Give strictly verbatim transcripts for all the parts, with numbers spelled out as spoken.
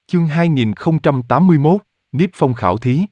Chương hai nghìn không trăm tám mươi mốt, Niếp Phong khảo thí.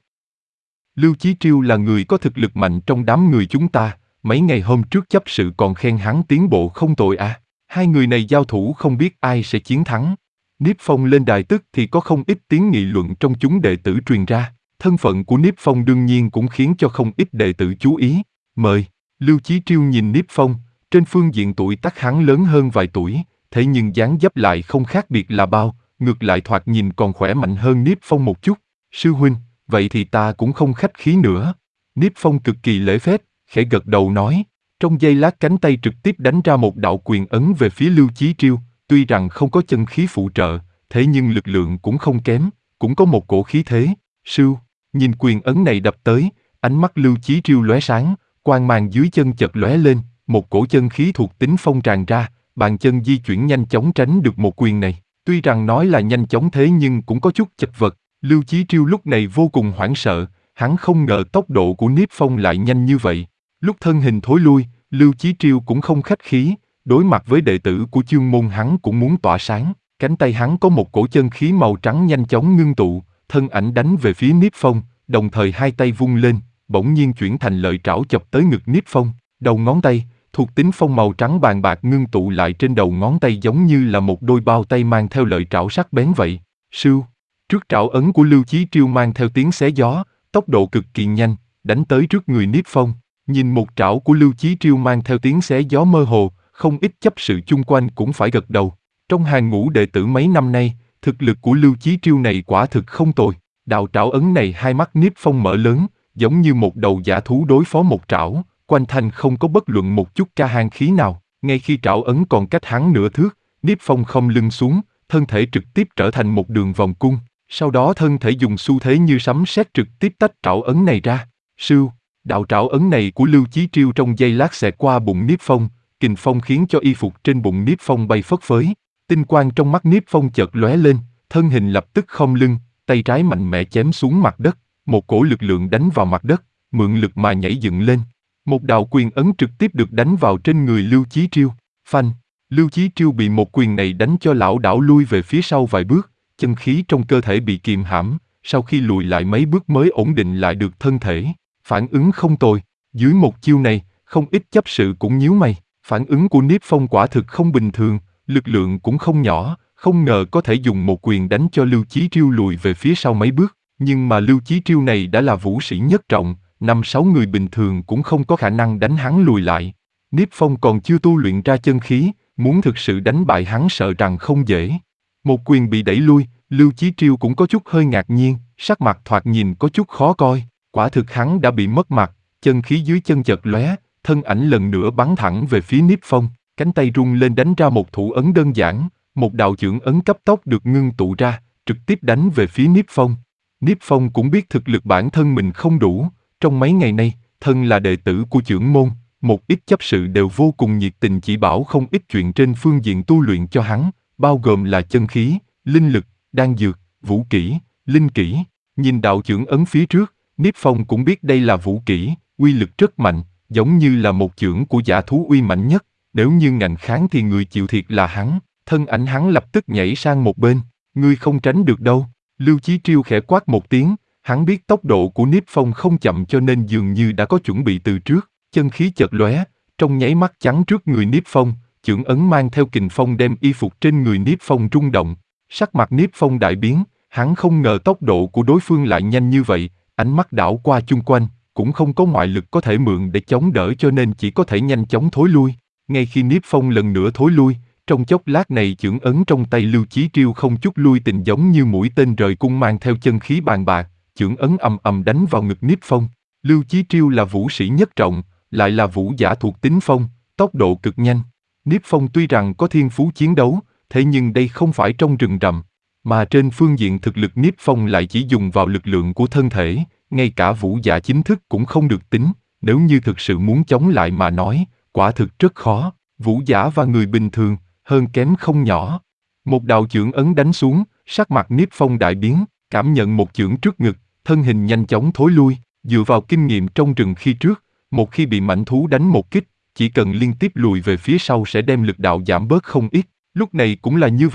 Lưu Chí Triêu là người có thực lực mạnh trong đám người chúng ta, mấy ngày hôm trước chấp sự còn khen hắn tiến bộ không tồi à. Hai người này giao thủ không biết ai sẽ chiến thắng. Niếp Phong lên đài tức thì có không ít tiếng nghị luận trong chúng đệ tử truyền ra. Thân phận của Niếp Phong đương nhiên cũng khiến cho không ít đệ tử chú ý. Mời, Lưu Chí Triêu nhìn Niếp Phong, trên phương diện tuổi tác hắn lớn hơn vài tuổi, thế nhưng dáng dấp lại không khác biệt là bao. Ngược lại thoạt nhìn còn khỏe mạnh hơn Niếp Phong một chút. Sư huynh, vậy thì ta cũng không khách khí nữa. Niếp Phong cực kỳ lễ phép, khẽ gật đầu nói. Trong giây lát cánh tay trực tiếp đánh ra một đạo quyền ấn về phía Lưu Chí Triêu. Tuy rằng không có chân khí phụ trợ, thế nhưng lực lượng cũng không kém, cũng có một cổ khí thế. Sư, nhìn quyền ấn này đập tới, ánh mắt Lưu Chí Triêu lóe sáng, quang mang dưới chân chợt lóe lên, một cổ chân khí thuộc tính phong tràn ra, bàn chân di chuyển nhanh chóng tránh được một quyền này. Tuy rằng nói là nhanh chóng thế nhưng cũng có chút chật vật, Lưu Chí Triêu lúc này vô cùng hoảng sợ, hắn không ngờ tốc độ của Niếp Phong lại nhanh như vậy. Lúc thân hình thối lui, Lưu Chí Triêu cũng không khách khí, đối mặt với đệ tử của chương môn hắn cũng muốn tỏa sáng, cánh tay hắn có một cổ chân khí màu trắng nhanh chóng ngưng tụ, thân ảnh đánh về phía Niếp Phong, đồng thời hai tay vung lên, bỗng nhiên chuyển thành lợi trảo chọc tới ngực Niếp Phong, đầu ngón tay thuộc tính phong màu trắng bàn bạc ngưng tụ lại trên đầu ngón tay giống như là một đôi bao tay mang theo lợi trảo sắc bén vậy. Sưu, trước trảo ấn của Lưu Chí Triêu mang theo tiếng xé gió, tốc độ cực kỳ nhanh, đánh tới trước người Niếp Phong. Nhìn một trảo của Lưu Chí Triêu mang theo tiếng xé gió mơ hồ, không ít chấp sự chung quanh cũng phải gật đầu. Trong hàng ngũ đệ tử mấy năm nay, thực lực của Lưu Chí Triêu này quả thực không tồi. Đạo trảo ấn này hai mắt Niếp Phong mở lớn, giống như một đầu dã thú đối phó một trảo. Quanh thân không có bất luận một chút ca hàn khí nào, ngay khi trảo ấn còn cách hắn nửa thước, Niếp Phong không lưng xuống, thân thể trực tiếp trở thành một đường vòng cung, sau đó thân thể dùng xu thế như sấm sét trực tiếp tách trảo ấn này ra. Sưu, đạo trảo ấn này của Lưu Chí Triêu trong giây lát xẹt qua bụng Niếp Phong, kình phong khiến cho y phục trên bụng Niếp Phong bay phất phới, tinh quang trong mắt Niếp Phong chợt lóe lên, thân hình lập tức khom lưng, tay trái mạnh mẽ chém xuống mặt đất, một cổ lực lượng đánh vào mặt đất, mượn lực mà nhảy dựng lên. Một đạo quyền ấn trực tiếp được đánh vào trên người Lưu Chí Triêu. Phanh, Lưu Chí Triêu bị một quyền này đánh cho lảo đảo lui về phía sau vài bước, chân khí trong cơ thể bị kiềm hãm, sau khi lùi lại mấy bước mới ổn định lại được thân thể. Phản ứng không tồi, dưới một chiêu này, không ít chấp sự cũng nhíu mày. Phản ứng của Niếp Phong quả thực không bình thường, lực lượng cũng không nhỏ, không ngờ có thể dùng một quyền đánh cho Lưu Chí Triêu lùi về phía sau mấy bước. Nhưng mà Lưu Chí Triêu này đã là vũ sĩ nhất trọng, năm sáu người bình thường cũng không có khả năng đánh hắn lùi lại. Niếp Phong còn chưa tu luyện ra chân khí, muốn thực sự đánh bại hắn sợ rằng không dễ. Một quyền bị đẩy lui, Lưu Chí Triêu cũng có chút hơi ngạc nhiên, sắc mặt thoạt nhìn có chút khó coi. Quả thực hắn đã bị mất mặt, chân khí dưới chân chợt lóe, thân ảnh lần nữa bắn thẳng về phía Niếp Phong, cánh tay rung lên đánh ra một thủ ấn đơn giản, một đạo chưởng ấn cấp tốc được ngưng tụ ra, trực tiếp đánh về phía Niếp Phong. Niếp Phong cũng biết thực lực bản thân mình không đủ. Trong mấy ngày nay, thân là đệ tử của chưởng môn, một ít chấp sự đều vô cùng nhiệt tình chỉ bảo không ít chuyện trên phương diện tu luyện cho hắn, bao gồm là chân khí, linh lực, đan dược, vũ kỹ, linh kỹ. Nhìn đạo chưởng ấn phía trước, Niếp Phong cũng biết đây là vũ kỹ, uy lực rất mạnh, giống như là một chưởng của dã thú uy mạnh nhất, nếu như ngạnh kháng thì người chịu thiệt là hắn. Thân ảnh hắn lập tức nhảy sang một bên, ngươi không tránh được đâu. Lưu Chí Triêu khẽ quát một tiếng. Hắn biết tốc độ của Niếp Phong không chậm cho nên dường như đã có chuẩn bị từ trước, chân khí chợt lóe, trong nháy mắt chắn trước người Niếp Phong, chưởng ấn mang theo kình phong đem y phục trên người Niếp Phong rung động. Sắc mặt Niếp Phong đại biến, hắn không ngờ tốc độ của đối phương lại nhanh như vậy, ánh mắt đảo qua chung quanh, cũng không có ngoại lực có thể mượn để chống đỡ cho nên chỉ có thể nhanh chóng thối lui. Ngay khi Niếp Phong lần nữa thối lui, trong chốc lát này chưởng ấn trong tay Lưu Chí Triêu không chút lui tình giống như mũi tên rời cung mang theo chân khí bàn bạc. Chưởng ấn ầm ầm đánh vào ngực Niếp Phong. Lưu Chí Triêu là vũ sĩ nhất trọng, lại là vũ giả thuộc tính phong, tốc độ cực nhanh. Niếp Phong tuy rằng có thiên phú chiến đấu, thế nhưng đây không phải trong rừng rậm, mà trên phương diện thực lực Niếp Phong lại chỉ dùng vào lực lượng của thân thể, ngay cả vũ giả chính thức cũng không được tính, nếu như thực sự muốn chống lại mà nói, quả thực rất khó, vũ giả và người bình thường, hơn kém không nhỏ. Một đạo chưởng ấn đánh xuống, sắc mặt Niếp Phong đại biến, cảm nhận một chưởng trước ngực, thân hình nhanh chóng thối lui, dựa vào kinh nghiệm trong rừng khi trước, một khi bị mãnh thú đánh một kích, chỉ cần liên tiếp lùi về phía sau sẽ đem lực đạo giảm bớt không ít. Lúc này cũng là như vậy,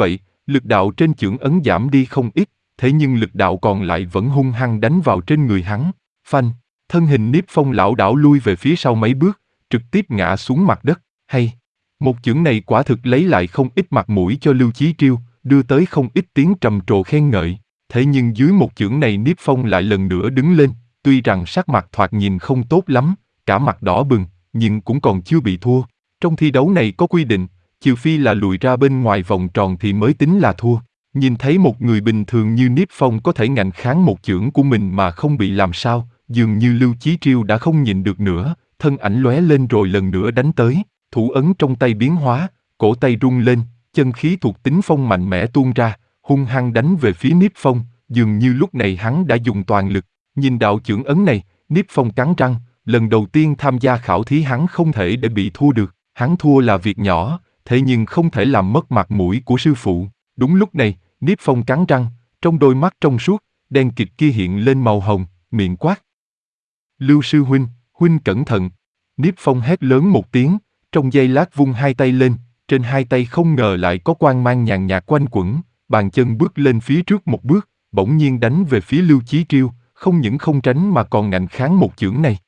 Lực đạo trên chưởng ấn giảm đi không ít, thế nhưng lực đạo còn lại vẫn hung hăng đánh vào trên người hắn. Phanh, thân hình Niếp Phong lảo đảo lui về phía sau mấy bước, trực tiếp ngã xuống mặt đất. Hay, một chưởng này quả thực lấy lại không ít mặt mũi cho Lưu Chí Triêu, đưa tới không ít tiếng trầm trồ khen ngợi. Thế nhưng dưới một chưởng này Niếp Phong lại lần nữa đứng lên, tuy rằng sắc mặt thoạt nhìn không tốt lắm, cả mặt đỏ bừng, nhưng cũng còn chưa bị thua. Trong thi đấu này có quy định, trừ phi là lùi ra bên ngoài vòng tròn thì mới tính là thua. Nhìn thấy một người bình thường như Niếp Phong có thể ngạnh kháng một chưởng của mình mà không bị làm sao, dường như Lưu Chí Triêu đã không nhịn được nữa, thân ảnh lóe lên rồi lần nữa đánh tới, thủ ấn trong tay biến hóa, cổ tay rung lên, chân khí thuộc tính phong mạnh mẽ tuôn ra, hung hăng đánh về phía Niếp Phong, dường như lúc này hắn đã dùng toàn lực. Nhìn đạo chưởng ấn này, Niếp Phong cắn răng, lần đầu tiên tham gia khảo thí hắn không thể để bị thua được, hắn thua là việc nhỏ, thế nhưng không thể làm mất mặt mũi của sư phụ. Đúng lúc này, Niếp Phong cắn răng, trong đôi mắt trong suốt, đen kịt kia hiện lên màu hồng, miệng quát. Lưu sư huynh, huynh cẩn thận. Niếp Phong hét lớn một tiếng, trong giây lát vung hai tay lên, trên hai tay không ngờ lại có quang mang nhàn nhạt quanh quẩn, bàn chân bước lên phía trước một bước, bỗng nhiên đánh về phía Lưu Chí Triêu, không những không tránh mà còn ngạnh kháng một chưởng này.